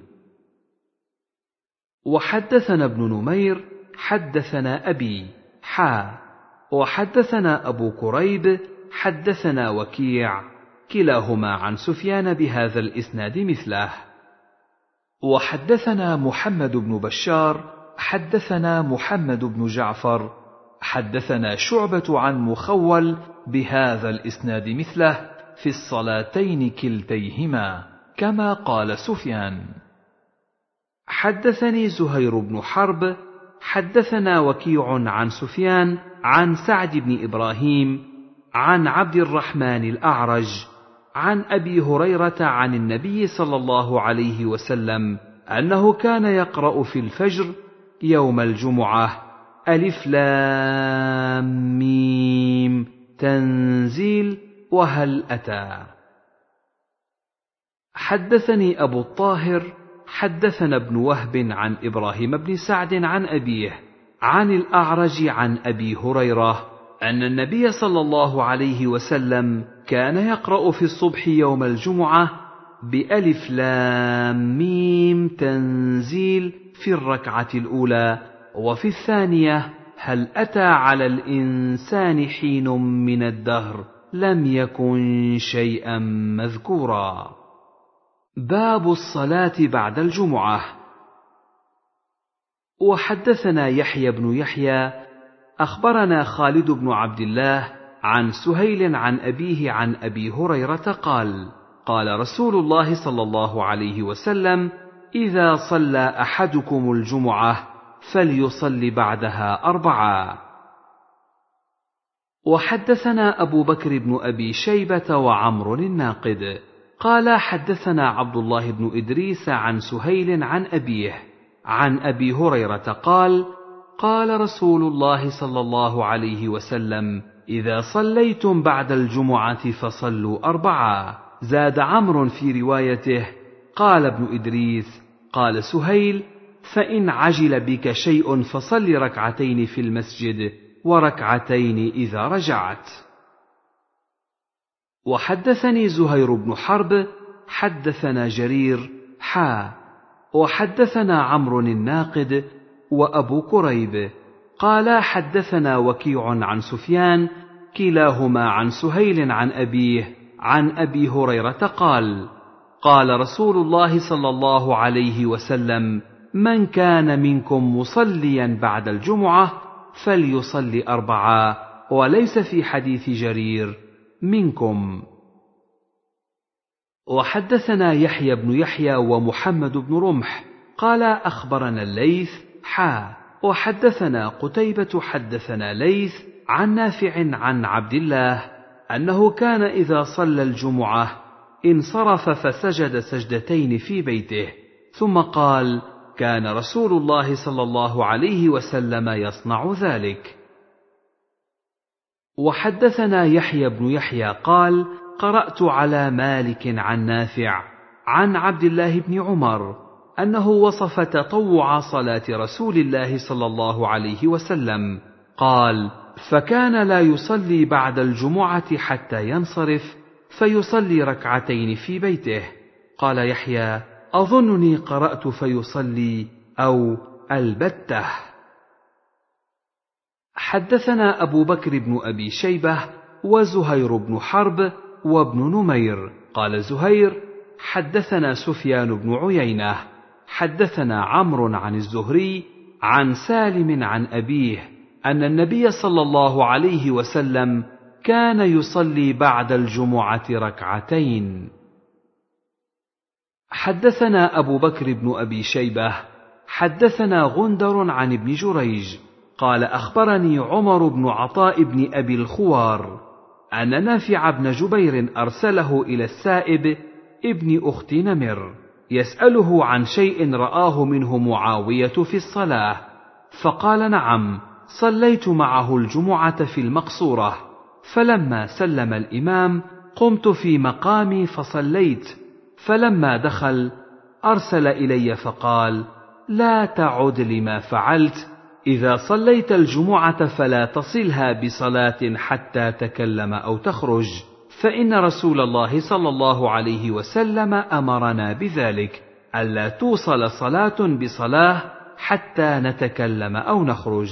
وحدثنا ابن نمير حدثنا أبي حا وحدثنا أبو كريب حدثنا وكيع كلاهما عن سفيان بهذا الإسناد مثله. وحدثنا محمد بن بشار حدثنا محمد بن جعفر حدثنا شعبة عن مخول بهذا الإسناد مثله في الصلاتين كلتيهما كما قال سفيان. حدثني زهير بن حرب حدثنا وكيع عن سفيان عن سعد بن إبراهيم عن عبد الرحمن الأعرج عن أبي هريرة عن النبي صلى الله عليه وسلم أنه كان يقرأ في الفجر يوم الجمعة: ألف لام ميم تنزيل وهل أتى. حدثني أبو الطاهر حدثنا ابن وهب عن إبراهيم بن سعد عن أبيه عن الأعرج عن أبي هريرة أن النبي صلى الله عليه وسلم كان يقرأ في الصبح يوم الجمعة بألف لام ميم تنزيل في الركعة الأولى، وفي الثانية هل أتى على الإنسان حين من الدهر لم يكن شيئا مذكورا. باب الصلاة بعد الجمعة. وحدثنا يحيى بن يحيى أخبرنا خالد بن عبد الله عن سهيل عن أبيه عن أبي هريرة قال: قال رسول الله صلى الله عليه وسلم: إذا صلى أحدكم الجمعة فليصل بعدها أربعا. وحدثنا أبو بكر بن أبي شيبة وعمرو الناقد قال حدثنا عبد الله بن إدريس عن سهيل عن أبيه عن أبي هريرة قال: قال رسول الله صلى الله عليه وسلم: إذا صليتم بعد الجمعة فصلوا أربعا. زاد عمرو في روايته: قال ابن إدريس: قال سهيل: فإن عجل بك شيء فصل ركعتين في المسجد وركعتين إذا رجعت. وحدثني زهير بن حرب حدثنا جرير حا وحدثنا عمرو الناقد وأبو كريب قال حدثنا وكيع عن سفيان كلاهما عن سهيل عن أبيه عن أبي هريرة قال: قال رسول الله صلى الله عليه وسلم: من كان منكم مصليا بعد الجمعة فليصلي أربعا، وليس في حديث جرير منكم. وحدثنا يحيى بن يحيى ومحمد بن رمح قال أخبرنا الليث حا وحدثنا قتيبة حدثنا ليث عن نافع عن عبد الله أنه كان إذا صلى الجمعة انصرف فسجد سجدتين في بيته، ثم قال: كان رسول الله صلى الله عليه وسلم يصنع ذلك. وحدثنا يحيى بن يحيى قال: قرأت على مالك عن نافع عن عبد الله بن عمر أنه وصف تطوع صلاة رسول الله صلى الله عليه وسلم، قال: فكان لا يصلي بعد الجمعة حتى ينصرف فيصلي ركعتين في بيته. قال يحيى: أظنني قرأت فيصلي أو البته. حدثنا أبو بكر بن أبي شيبة وزهير بن حرب وابن نمير. قال زهير: حدثنا سفيان بن عيينة حدثنا عمرو عن الزهري عن سالم عن أبيه أن النبي صلى الله عليه وسلم كان يصلي بعد الجمعة ركعتين. حدثنا أبو بكر بن أبي شيبة حدثنا غندر عن ابن جريج قال أخبرني عمر بن عطاء بن أبي الخوار أن نافع بن جبير أرسله إلى السائب ابن أخت نمر يسأله عن شيء رآه منه معاوية في الصلاة، فقال: نعم، صليت معه الجمعة في المقصورة، فلما سلم الإمام قمت في مقامي فصليت، فلما دخل أرسل إلي فقال: لا تعد لما فعلت، إذا صليت الجمعة فلا تصلها بصلاة حتى تكلم أو تخرج، فإن رسول الله صلى الله عليه وسلم أمرنا بذلك، ألا توصل صلاة بصلاة حتى نتكلم أو نخرج.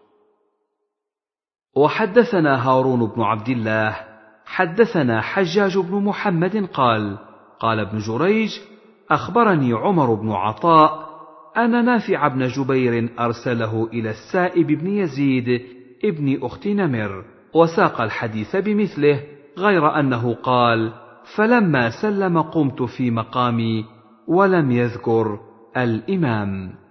وحدثنا هارون بن عبد الله حدثنا حجاج بن محمد قال: قال ابن جريج: أخبرني عمر بن عطاء أن نافع بن جبير أرسله إلى السائب بن يزيد ابن أخت نمر، وساق الحديث بمثله، غير أنه قال: فلما سلم قمت في مقامي، ولم يذكر الإمام.